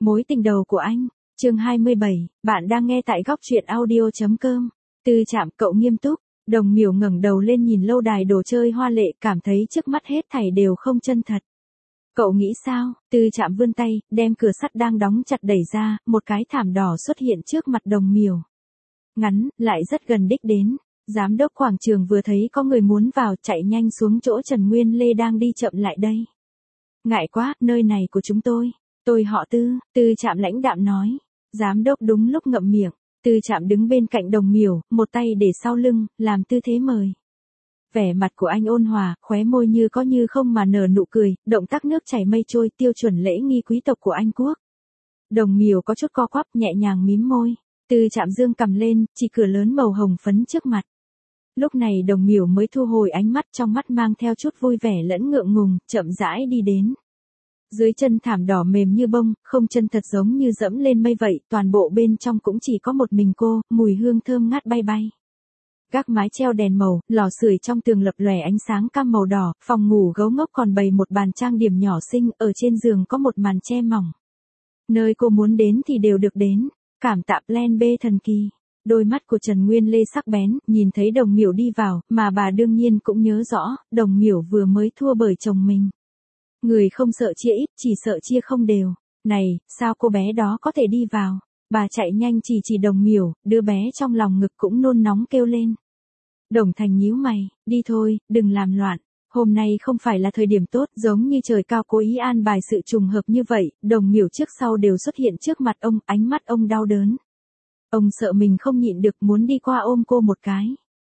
Mối tình đầu của anh, chương 27, bạn đang nghe tại góc truyện audio.com. Tư Trạm, cậu nghiêm túc. Đồng Miểu ngẩng đầu lên nhìn lâu đài đồ chơi hoa lệ, cảm thấy trước mắt hết thảy đều không chân thật. Cậu nghĩ sao? Tư Trạm vươn tay, đem cửa sắt đang đóng chặt đẩy ra, một cái thảm đỏ xuất hiện trước mặt Đồng Miểu. Ngắn, lại rất gần đích đến. Giám đốc quảng trường vừa thấy có người muốn vào, chạy nhanh xuống chỗ Trần Nguyên Lê đang đi chậm lại đây. Ngại quá, nơi này của chúng tôi họ Tư, Tư Trạm lãnh đạm nói. Giám đốc đúng lúc ngậm miệng, Tư Trạm đứng bên cạnh Đồng Miểu, một tay để sau lưng, làm tư thế mời. Vẻ mặt của anh ôn hòa, khóe môi như có như không mà nở nụ cười, động tác nước chảy mây trôi, tiêu chuẩn lễ nghi quý tộc của Anh Quốc. Đồng Miểu có chút co quắp, nhẹ nhàng mím môi. Tư Trạm dương cầm lên, chỉ cửa lớn màu hồng phấn trước mặt. Lúc này Đồng Miểu mới thu hồi ánh mắt, trong mắt mang theo chút vui vẻ lẫn ngượng ngùng, chậm rãi đi đến. Dưới chân thảm đỏ mềm như bông, không chân thật giống như dẫm lên mây vậy, toàn bộ bên trong cũng chỉ có một mình cô, mùi hương thơm ngát bay bay. Gác mái treo đèn màu, lò sưởi trong tường lập lòe ánh sáng cam màu đỏ, phòng ngủ gấu ngốc còn bày một bàn trang điểm nhỏ xinh, ở trên giường có một màn che mỏng. Nơi cô muốn đến thì đều được đến, cảm tạ Plan B thần kỳ. Đôi mắt của Trần Nguyên Lê sắc bén, nhìn thấy Đồng Miểu đi vào, mà bà đương nhiên cũng nhớ rõ, Đồng Miểu vừa mới thua bởi chồng mình. Người không sợ chia ít, chỉ sợ chia không đều. Này, sao cô bé đó có thể đi vào? Bà chạy nhanh chỉ Đồng Miểu, đứa bé trong lòng ngực cũng nôn nóng kêu lên. Đồng Thành nhíu mày, đi thôi, đừng làm loạn. Hôm nay không phải là thời điểm tốt, giống như trời cao cố ý an bài sự trùng hợp như vậy, Đồng Miểu trước sau đều xuất hiện trước mặt ông, ánh mắt ông đau đớn. Ông sợ mình không nhịn được, muốn đi qua ôm cô một cái.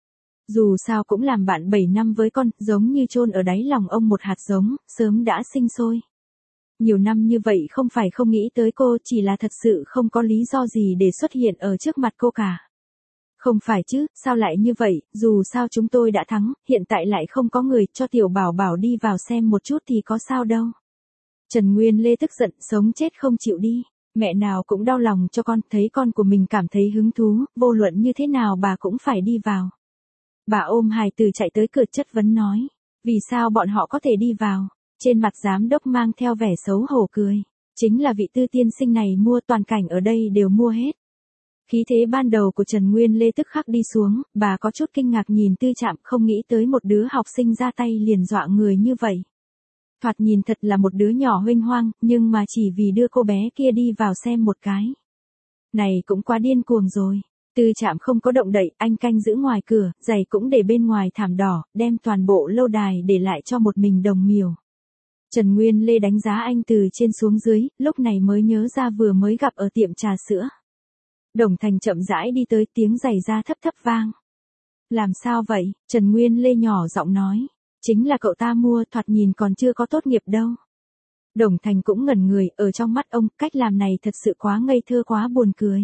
Dù sao cũng làm bạn 7 năm với con, giống như chôn ở đáy lòng ông một hạt giống, sớm đã sinh sôi. Nhiều năm như vậy không phải không nghĩ tới cô, chỉ là thật sự không có lý do gì để xuất hiện ở trước mặt cô cả. Không phải chứ, sao lại như vậy, dù sao chúng tôi đã thắng, hiện tại lại không có người, cho tiểu bảo bảo đi vào xem một chút thì có sao đâu. Trần Nguyên Lê tức giận, sống chết không chịu đi. Mẹ nào cũng đau lòng cho con, thấy con của mình cảm thấy hứng thú, vô luận như thế nào bà cũng phải đi vào. Bà ôm hài tử chạy tới cửa chất vấn nói, vì sao bọn họ có thể đi vào? Trên mặt giám đốc mang theo vẻ xấu hổ cười, chính là vị Tư tiên sinh này mua, toàn cảnh ở đây đều mua hết. Khí thế ban đầu của Trần Nguyên Lê tức khắc đi xuống, bà có chút kinh ngạc nhìn Tư Trạm, không nghĩ tới một đứa học sinh ra tay liền dọa người như vậy. Thoạt nhìn thật là một đứa nhỏ huênh hoang, nhưng mà chỉ vì đưa cô bé kia đi vào xem một cái. Này cũng quá điên cuồng rồi. Tư Trạm không có động đậy, anh canh giữ ngoài cửa, giày cũng để bên ngoài thảm đỏ, đem toàn bộ lâu đài để lại cho một mình Đồng Miểu. Trần Nguyên Lê đánh giá anh từ trên xuống dưới, lúc này mới nhớ ra vừa mới gặp ở tiệm trà sữa. Đồng Thành chậm rãi đi tới, tiếng giày da thấp thấp vang. Làm sao vậy? Trần Nguyên Lê nhỏ giọng nói. Chính là cậu ta mua, thoạt nhìn còn chưa có tốt nghiệp đâu. Đồng Thành cũng ngẩn người, ở trong mắt ông, cách làm này thật sự quá ngây thơ, quá buồn cười.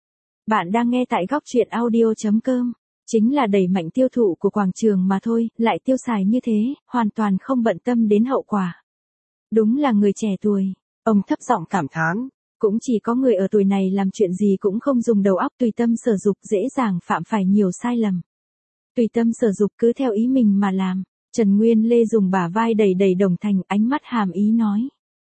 Bạn đang nghe tại góc truyện audio.com. Chính là đẩy mạnh tiêu thụ của quảng trường mà thôi, lại tiêu xài như thế, hoàn toàn không bận tâm đến hậu quả. Đúng là người trẻ tuổi. Ông thấp giọng cảm thán. Cũng chỉ có người ở tuổi này làm chuyện gì cũng không dùng đầu óc, tùy tâm sở dục, dễ dàng phạm phải nhiều sai lầm. Tùy tâm sở dục, cứ theo ý mình mà làm. Trần Nguyên Lê dùng bả vai đẩy Đồng Thành, ánh mắt hàm ý nói.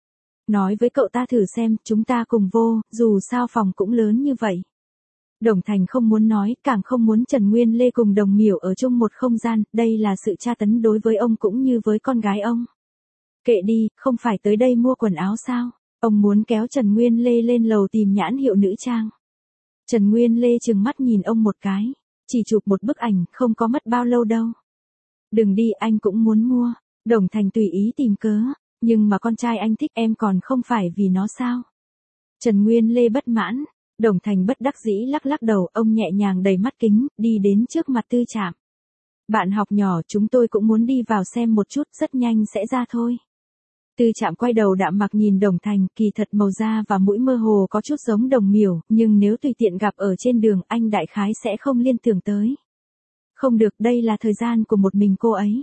Nói với cậu ta thử xem, chúng ta cùng vô, dù sao phòng cũng lớn như vậy. Đồng Thành không muốn nói, càng không muốn Trần Nguyên Lê cùng Đồng Miểu ở chung một không gian, đây là sự tra tấn đối với ông cũng như với con gái ông. Kệ đi, không phải tới đây mua quần áo sao? Ông muốn kéo Trần Nguyên Lê lên lầu tìm nhãn hiệu nữ trang. Trần Nguyên Lê trừng mắt nhìn ông một cái, chỉ chụp một bức ảnh, không có mất bao lâu đâu. Đừng đi, anh cũng muốn mua. Đồng Thành tùy ý tìm cớ, nhưng mà con trai anh thích em còn không phải vì nó sao? Trần Nguyên Lê bất mãn. Đồng Thành bất đắc dĩ lắc lắc đầu, ông nhẹ nhàng đầy mắt kính, đi đến trước mặt Tư Trạm. Bạn học nhỏ, chúng tôi cũng muốn đi vào xem một chút, rất nhanh sẽ ra thôi. Tư Trạm quay đầu đạm mặc nhìn Đồng Thành, kỳ thật màu da và mũi mơ hồ có chút giống Đồng Miểu, nhưng nếu tùy tiện gặp ở trên đường, anh đại khái sẽ không liên tưởng tới. Không được, đây là thời gian của một mình cô ấy.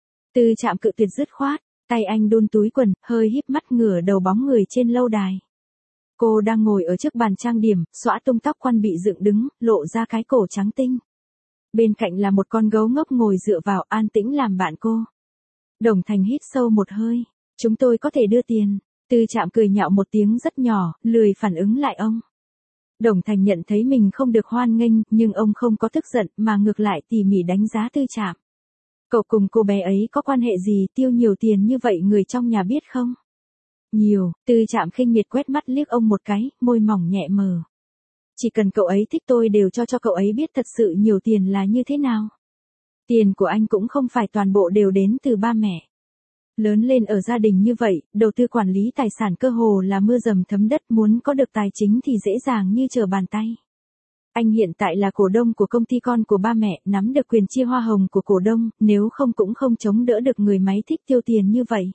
Tư Trạm cự tuyệt dứt khoát, tay anh đun túi quần, hơi híp mắt ngửa đầu bóng người trên lâu đài. Cô đang ngồi ở trước bàn trang điểm, xõa tung tóc quăn bị dựng đứng, lộ ra cái cổ trắng tinh. Bên cạnh là một con gấu ngốc ngồi dựa vào, an tĩnh làm bạn cô. Đồng Thành hít sâu một hơi. Chúng tôi có thể đưa tiền. Tư Trạm cười nhạo một tiếng rất nhỏ, lười phản ứng lại ông. Đồng Thành nhận thấy mình không được hoan nghênh, nhưng ông không có tức giận mà ngược lại tỉ mỉ đánh giá Tư Trạm. Cậu cùng cô bé ấy có quan hệ gì, tiêu nhiều tiền như vậy người trong nhà biết không? Nhiều, Tư Trạm khinh miệt quét mắt liếc ông một cái, môi mỏng nhẹ mờ. Chỉ cần cậu ấy thích tôi đều cho cậu ấy biết thật sự nhiều tiền là như thế nào. Tiền của anh cũng không phải toàn bộ đều đến từ ba mẹ. Lớn lên ở gia đình như vậy, đầu tư quản lý tài sản cơ hồ là mưa dầm thấm đất, muốn có được tài chính thì dễ dàng như trở bàn tay. Anh hiện tại là cổ đông của công ty con của ba mẹ, nắm được quyền chia hoa hồng của cổ đông, nếu không cũng không chống đỡ được người máy thích tiêu tiền như vậy.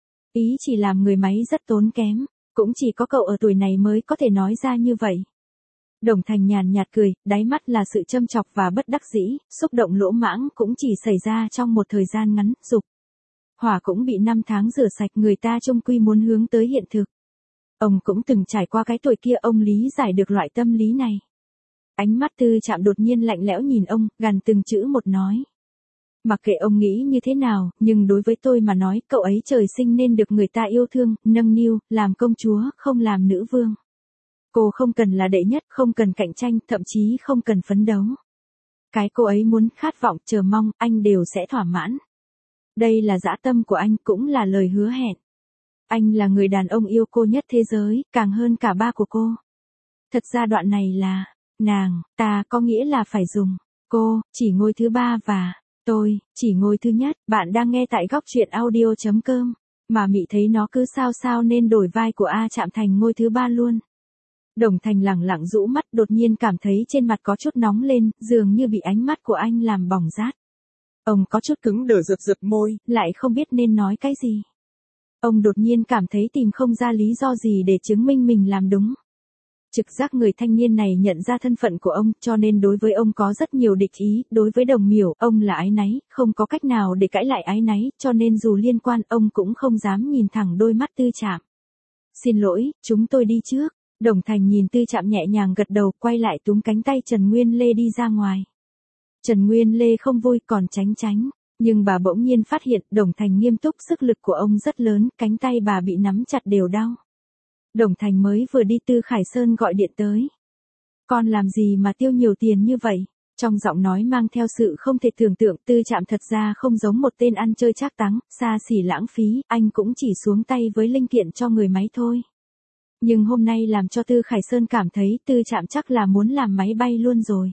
Ý chỉ làm người máy rất tốn kém, cũng chỉ có cậu ở tuổi này mới có thể nói ra như vậy. Đồng Thành nhàn nhạt cười, đáy mắt là sự châm chọc và bất đắc dĩ, xúc động lỗ mãng cũng chỉ xảy ra trong một thời gian ngắn, dục hỏa cũng bị 5 tháng rửa sạch, người ta chung quy muốn hướng tới hiện thực. Ông cũng từng trải qua cái tuổi kia, ông lý giải được loại tâm lý này. Ánh mắt Tư Trạm đột nhiên lạnh lẽo nhìn ông, gằn từng chữ một nói. Mặc kệ ông nghĩ như thế nào, nhưng đối với tôi mà nói, cậu ấy trời sinh nên được người ta yêu thương, nâng niu, làm công chúa, không làm nữ vương. Cô không cần là đệ nhất, không cần cạnh tranh, thậm chí không cần phấn đấu. Cái cô ấy muốn, khát vọng, chờ mong, anh đều sẽ thỏa mãn. Đây là dã tâm của anh, cũng là lời hứa hẹn. Anh là người đàn ông yêu cô nhất thế giới, càng hơn cả ba của cô. Thật ra đoạn này là, nàng, ta có nghĩa là phải dùng, cô, chỉ ngôi thứ ba và, tôi, chỉ ngôi thứ nhất. Bạn đang nghe tại góc truyện audio.com. Mà Mị thấy nó cứ sao nên đổi vai của A Trạm thành ngôi thứ ba luôn. Đồng Thành lẳng lặng rũ mắt, đột nhiên cảm thấy trên mặt có chút nóng lên, dường như bị ánh mắt của anh làm bỏng rát. Ông có chút cứng đờ, giật môi, lại không biết nên nói cái gì. Ông đột nhiên cảm thấy tìm không ra lý do gì để chứng minh mình làm đúng. Trực giác người thanh niên này nhận ra thân phận của ông, cho nên đối với ông có rất nhiều địch ý, đối với Đồng Miểu, ông là áy náy, không có cách nào để cãi lại áy náy, cho nên dù liên quan, ông cũng không dám nhìn thẳng đôi mắt Tư Trạm. Xin lỗi, chúng tôi đi trước. Đồng Thành nhìn Tư Trạm nhẹ nhàng gật đầu, quay lại túm cánh tay Trần Nguyên Lê đi ra ngoài. Trần Nguyên Lê không vui, còn tránh, nhưng bà bỗng nhiên phát hiện Đồng Thành nghiêm túc, sức lực của ông rất lớn, cánh tay bà bị nắm chặt đều đau. Đồng Thành mới vừa đi, Tư Khải Sơn gọi điện tới. Con làm gì mà tiêu nhiều tiền như vậy? Trong giọng nói mang theo sự không thể tưởng tượng. Tư Trạm thật ra không giống một tên ăn chơi trác táng, xa xỉ lãng phí, anh cũng chỉ xuống tay với linh kiện cho người máy thôi. Nhưng hôm nay làm cho Tư Khải Sơn cảm thấy Tư Trạm chắc là muốn làm máy bay luôn rồi.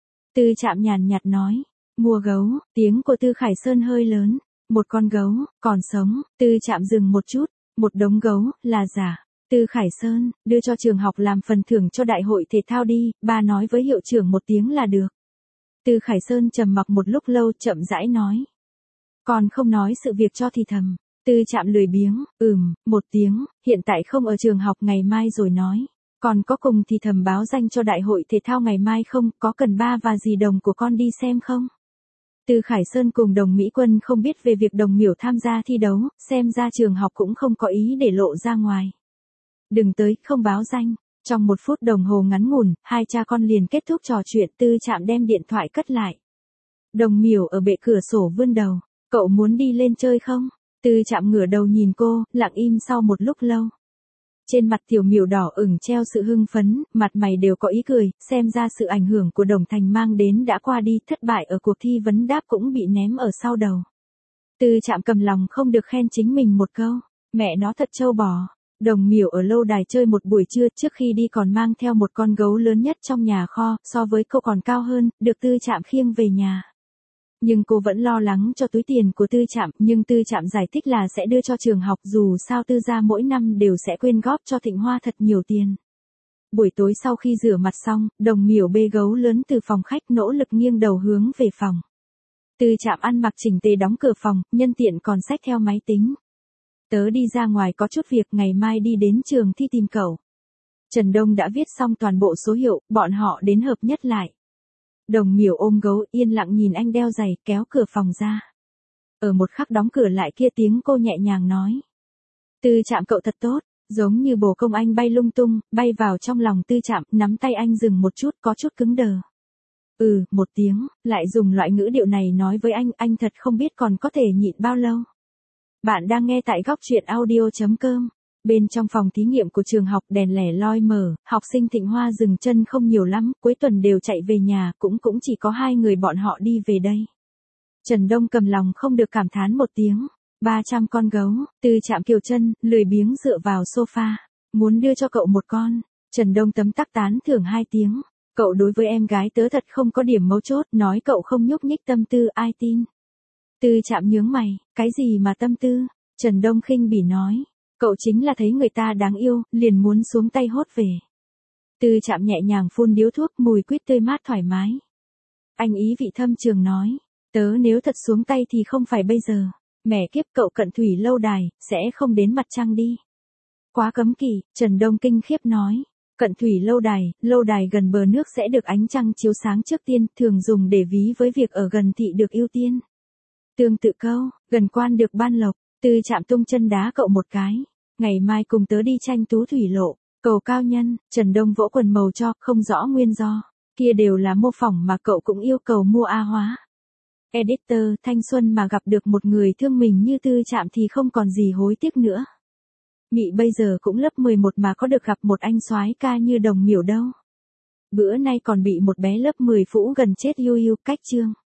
Tư Trạm nhàn nhạt nói, mua gấu. Tiếng của Tư Khải Sơn hơi lớn. Một con gấu, còn sống. Tư Trạm dừng một chút, một đống gấu, là giả. Tư Khải Sơn, đưa cho trường học làm phần thưởng cho đại hội thể thao đi, ba nói với hiệu trưởng một tiếng là được. Tư Khải Sơn trầm mặc một lúc lâu, chậm rãi nói. Còn không nói sự việc cho thì thầm. Tư Trạm lười biếng, một tiếng, hiện tại không ở trường học, ngày mai rồi nói. Còn có cùng thì thầm báo danh cho đại hội thể thao ngày mai không, có cần ba và dì Đồng của con đi xem không? Tư Khải Sơn cùng Đồng Mỹ Quân không biết về việc Đồng Miểu tham gia thi đấu, xem ra trường học cũng không có ý để lộ ra ngoài. Đừng tới, không báo danh. Trong 1 phút đồng hồ ngắn ngủn, hai cha con liền kết thúc trò chuyện. Tư Trạm đem điện thoại cất lại. Đồng Miểu ở bệ cửa sổ vươn đầu. Cậu muốn đi lên chơi không? Tư Trạm ngửa đầu nhìn cô, lặng im sau một lúc lâu. Trên mặt Tiểu Miểu đỏ ửng treo sự hưng phấn, mặt mày đều có ý cười, xem ra sự ảnh hưởng của Đồng Thành mang đến đã qua đi, thất bại ở cuộc thi vấn đáp cũng bị ném ở sau đầu. Tư Trạm cầm lòng không được khen chính mình một câu, mẹ nó thật trâu bò. Đồng Miểu ở lâu đài chơi một buổi trưa, trước khi đi còn mang theo một con gấu lớn nhất trong nhà kho, so với cô còn cao hơn, được Tư Trạm khiêng về nhà. Nhưng cô vẫn lo lắng cho túi tiền của Tư Trạm, nhưng Tư Trạm giải thích là sẽ đưa cho trường học, dù sao Tư gia mỗi năm đều sẽ quyên góp cho Thịnh Hoa thật nhiều tiền. Buổi tối sau khi rửa mặt xong, Đồng Miểu bê gấu lớn từ phòng khách, nỗ lực nghiêng đầu hướng về phòng. Tư Trạm ăn mặc chỉnh tề đóng cửa phòng, nhân tiện còn xách theo máy tính. Tớ đi ra ngoài có chút việc, ngày mai đi đến trường thi tìm cậu. Trần Đông đã viết xong toàn bộ số hiệu, bọn họ đến hợp nhất lại. Đồng Miểu ôm gấu, yên lặng nhìn anh đeo giày, kéo cửa phòng ra. Ở một khắc đóng cửa lại kia, tiếng cô nhẹ nhàng nói. Tư Trạm cậu thật tốt, giống như bồ công anh bay lung tung, bay vào trong lòng Tư Trạm, nắm tay anh dừng một chút, có chút cứng đờ. Một tiếng, lại dùng loại ngữ điệu này nói với anh thật không biết còn có thể nhịn bao lâu. Bạn đang nghe tại góc truyện audio.com. Bên trong phòng thí nghiệm của trường học đèn lẻ loi mờ, học sinh Thịnh Hoa dừng chân không nhiều lắm, cuối tuần đều chạy về nhà, cũng chỉ có 2 người bọn họ đi về đây. Trần Đông cầm lòng không được cảm thán một tiếng. 300 con gấu, Từ Trạm kiều chân, lười biếng dựa vào sofa. Muốn đưa cho cậu một con. Trần Đông tấm tắc tán thưởng 2 tiếng. Cậu đối với em gái tớ thật không có điểm mấu chốt, nói cậu không nhúc nhích tâm tư ai tin. Từ Trạm nhướng mày, cái gì mà tâm tư? Trần Đông khinh bỉ nói. Cậu chính là thấy người ta đáng yêu, liền muốn xuống tay hốt về. Từ Trạm nhẹ nhàng phun điếu thuốc, mùi quýt tươi mát thoải mái. Anh ý vị thâm trường nói. Tớ nếu thật xuống tay thì không phải bây giờ. Mẹ kiếp, cậu cận thủy lâu đài, sẽ không đến mặt trăng đi. Quá cấm kỵ, Trần Đông kinh khiếp nói. Cận thủy lâu đài gần bờ nước sẽ được ánh trăng chiếu sáng trước tiên, thường dùng để ví với việc ở gần thị được ưu tiên. Tương tự câu, gần quan được ban lộc. Từ Trạm tung chân đá cậu một cái. Ngày mai cùng tớ đi tranh tú thủy lộ. Cầu cao nhân, Trần Đông vỗ quần màu cho, không rõ nguyên do. Kia đều là mô phỏng mà cậu cũng yêu cầu mua A hóa. Editor, thanh xuân mà gặp được một người thương mình như Từ Trạm thì không còn gì hối tiếc nữa. Mị bây giờ cũng lớp 11 mà có được gặp một anh soái ca như Đồng Miểu đâu. Bữa nay còn bị một bé lớp 10 phũ gần chết cách chương.